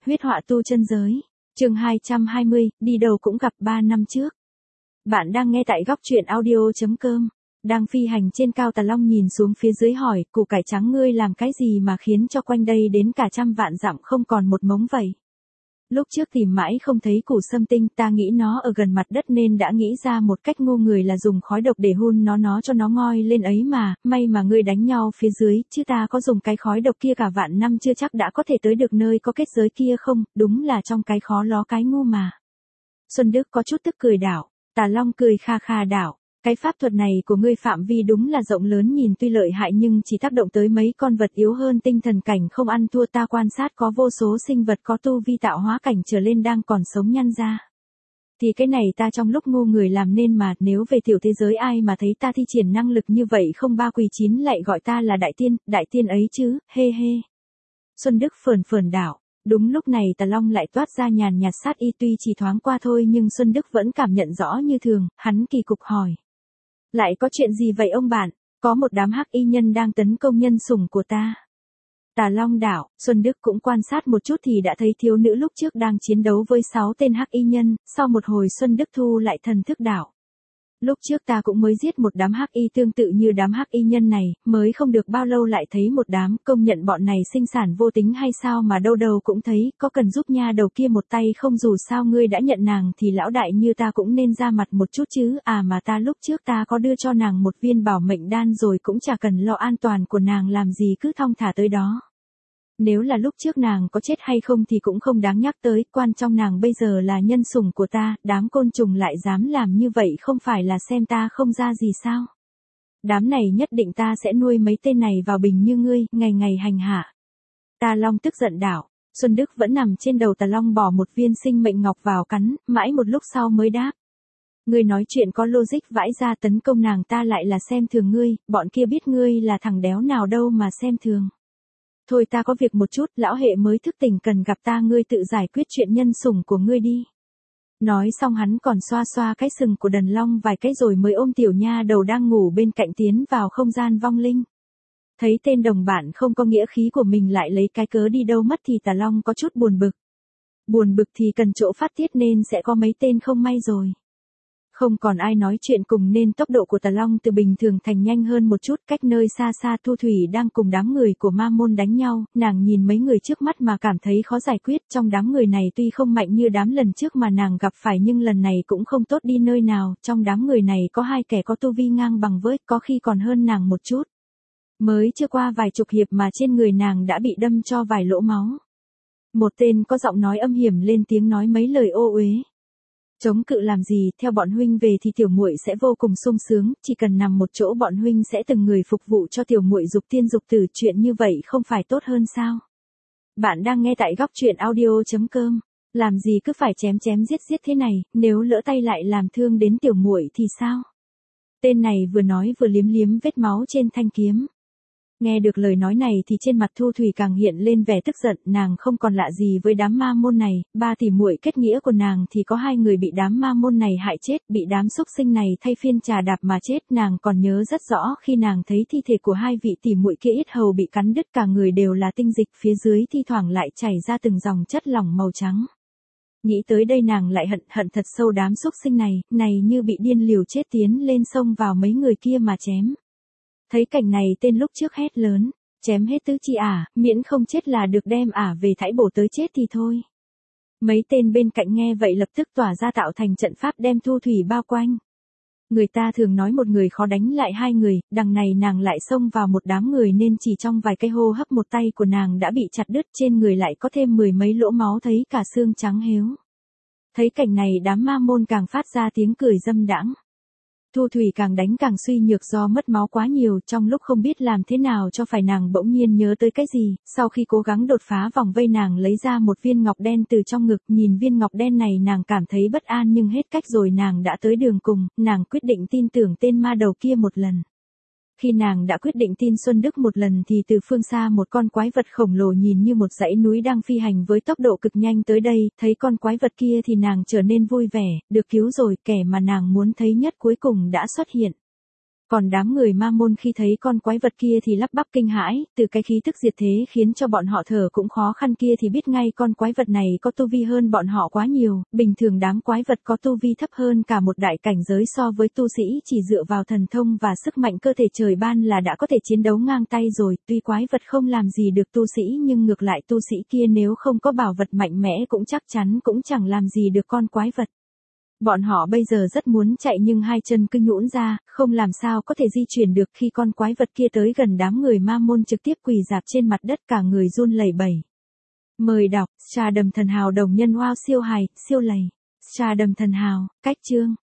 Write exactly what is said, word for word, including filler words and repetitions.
huyết họa tu chân giới. Chương hai trăm hai mươi, đi đâu cũng gặp ba năm trước. Bạn đang nghe tại góc truyện audio chấm com. Đang phi hành trên cao, Tà Long nhìn xuống phía dưới hỏi, củ cải trắng ngươi làm cái gì mà khiến cho quanh đây đến cả trăm vạn dặm không còn một mống vậy? Lúc trước tìm mãi không thấy củ sâm tinh, ta nghĩ nó ở gần mặt đất nên đã nghĩ ra một cách ngu người là dùng khói độc để hun nó nó cho nó ngoi lên ấy mà, may mà ngươi đánh nhau phía dưới, chứ ta có dùng cái khói độc kia cả vạn năm chưa chắc đã có thể tới được nơi có kết giới kia không, đúng là trong cái khó ló cái ngu mà. Xuân Đức có chút tức cười đảo, Tà Long cười kha kha đảo. Cái pháp thuật này của ngươi phạm vi đúng là rộng lớn, nhìn tuy lợi hại nhưng chỉ tác động tới mấy con vật yếu hơn tinh thần cảnh, không ăn thua. Ta quan sát có vô số sinh vật có tu vi tạo hóa cảnh trở lên đang còn sống nhăn ra. Thì cái này ta trong lúc ngu người làm nên mà, nếu về tiểu thế giới ai mà thấy ta thi triển năng lực như vậy không ba quỳ chín lại gọi ta là đại tiên, đại tiên ấy chứ, hê hê. Xuân Đức phờn phờn đảo. Đúng lúc này Tà Long lại toát ra nhàn nhạt sát y, tuy chỉ thoáng qua thôi nhưng Xuân Đức vẫn cảm nhận rõ như thường, hắn kỳ cục hỏi. Lại có chuyện gì vậy ông bạn? Có một đám hắc y nhân đang tấn công nhân sủng của ta. Tà Long đảo, Xuân Đức cũng quan sát một chút thì đã thấy thiếu nữ lúc trước đang chiến đấu với sáu tên hắc y nhân, sau một hồi Xuân Đức thu lại thần thức đảo. Lúc trước ta cũng mới giết một đám hắc y tương tự như đám hắc y nhân này, mới không được bao lâu lại thấy một đám, công nhận bọn này sinh sản vô tính hay sao mà đâu đâu cũng thấy, có cần giúp nha đầu kia một tay không? Dù sao ngươi đã nhận nàng thì lão đại như ta cũng nên ra mặt một chút chứ, à mà ta lúc trước ta có đưa cho nàng một viên bảo mệnh đan rồi, cũng chả cần lo an toàn của nàng làm gì, cứ thong thả tới đó. Nếu là lúc trước nàng có chết hay không thì cũng không đáng nhắc tới, quan trọng nàng bây giờ là nhân sủng của ta, đám côn trùng lại dám làm như vậy không phải là xem ta không ra gì sao? Đám này nhất định ta sẽ nuôi mấy tên này vào bình như ngươi, ngày ngày hành hạ. Tà Long tức giận đảo, Xuân Đức vẫn nằm trên đầu Tà Long bỏ một viên sinh mệnh ngọc vào cắn, mãi một lúc sau mới đáp. Ngươi nói chuyện có logic vãi ra, tấn công nàng ta lại là xem thường ngươi, bọn kia biết ngươi là thằng đéo nào đâu mà xem thường. Thôi ta có việc một chút, lão hệ mới thức tỉnh cần gặp ta, ngươi tự giải quyết chuyện nhân sủng của ngươi đi. Nói xong hắn còn xoa xoa cái sừng của Đần Long vài cái rồi mới ôm tiểu nha đầu đang ngủ bên cạnh tiến vào không gian vong linh. Thấy tên đồng bạn không có nghĩa khí của mình lại lấy cái cớ đi đâu mất thì Tà Long có chút buồn bực. Buồn bực thì cần chỗ phát tiết nên sẽ có mấy tên không may rồi. Không còn ai nói chuyện cùng nên tốc độ của Tà Long từ bình thường thành nhanh hơn một chút. Cách nơi xa xa Thu Thủy đang cùng đám người của ma môn đánh nhau, nàng nhìn mấy người trước mắt mà cảm thấy khó giải quyết. Trong đám người này tuy không mạnh như đám lần trước mà nàng gặp phải nhưng lần này cũng không tốt đi nơi nào. Trong đám người này có hai kẻ có tu vi ngang bằng với, có khi còn hơn nàng một chút. Mới chưa qua vài chục hiệp mà trên người nàng đã bị đâm cho vài lỗ máu. Một tên có giọng nói âm hiểm lên tiếng nói mấy lời ô uế. Chống cự làm gì, theo bọn huynh về thì tiểu muội sẽ vô cùng sung sướng, chỉ cần nằm một chỗ bọn huynh sẽ từng người phục vụ cho tiểu muội dục tiên dục tử, chuyện như vậy không phải tốt hơn sao? Bạn đang nghe tại góc truyện audio chấm com, làm gì cứ phải chém chém giết giết thế này, nếu lỡ tay lại làm thương đến tiểu muội thì sao? Tên này vừa nói vừa liếm liếm vết máu trên thanh kiếm. Nghe được lời nói này thì trên mặt Thu Thủy càng hiện lên vẻ tức giận, nàng không còn lạ gì với đám ma môn này, ba tỷ muội kết nghĩa của nàng thì có hai người bị đám ma môn này hại chết, bị đám xúc sinh này thay phiên trà đạp mà chết. Nàng còn nhớ rất rõ khi nàng thấy thi thể của hai vị tỷ muội kia yết hầu bị cắn đứt, cả người đều là tinh dịch, phía dưới thi thoảng lại chảy ra từng dòng chất lỏng màu trắng. Nghĩ tới đây nàng lại hận hận thật sâu đám xúc sinh này, này như bị điên liều chết tiến lên xông vào mấy người kia mà chém. Thấy cảnh này tên lúc trước hét lớn, chém hết tứ chi ả, miễn không chết là được, đem ả về thảy bổ tới chết thì thôi. Mấy tên bên cạnh nghe vậy lập tức tỏa ra tạo thành trận pháp đem Thu Thủy bao quanh. Người ta thường nói một người khó đánh lại hai người, đằng này nàng lại xông vào một đám người nên chỉ trong vài cái hô hấp một tay của nàng đã bị chặt đứt, trên người lại có thêm mười mấy lỗ máu thấy cả xương trắng héo. Thấy cảnh này đám ma môn càng phát ra tiếng cười dâm đãng. Thu Thủy càng đánh càng suy nhược do mất máu quá nhiều, trong lúc không biết làm thế nào cho phải nàng bỗng nhiên nhớ tới cái gì, sau khi cố gắng đột phá vòng vây nàng lấy ra một viên ngọc đen từ trong ngực, nhìn viên ngọc đen này nàng cảm thấy bất an nhưng hết cách rồi, nàng đã tới đường cùng, nàng quyết định tin tưởng tên ma đầu kia một lần. Khi nàng đã quyết định tin Xuân Đức một lần thì từ phương xa một con quái vật khổng lồ nhìn như một dãy núi đang phi hành với tốc độ cực nhanh tới đây, thấy con quái vật kia thì nàng trở nên vui vẻ, được cứu rồi, kẻ mà nàng muốn thấy nhất cuối cùng đã xuất hiện. Còn đám người ma môn khi thấy con quái vật kia thì lắp bắp kinh hãi, từ cái khí tức diệt thế khiến cho bọn họ thở cũng khó khăn kia thì biết ngay con quái vật này có tu vi hơn bọn họ quá nhiều, bình thường đám quái vật có tu vi thấp hơn cả một đại cảnh giới so với tu sĩ chỉ dựa vào thần thông và sức mạnh cơ thể trời ban là đã có thể chiến đấu ngang tay rồi, tuy quái vật không làm gì được tu sĩ nhưng ngược lại tu sĩ kia nếu không có bảo vật mạnh mẽ cũng chắc chắn cũng chẳng làm gì được con quái vật. Bọn họ bây giờ rất muốn chạy nhưng hai chân cứ nhũn ra, không làm sao có thể di chuyển được khi con quái vật kia tới gần đám người ma môn trực tiếp quỳ dạp trên mặt đất cả người run lẩy bẩy. Mời đọc, Trà Đầm Thần Hào đồng nhân wow siêu hài, siêu lầy. Trà Đầm Thần Hào, cách chương.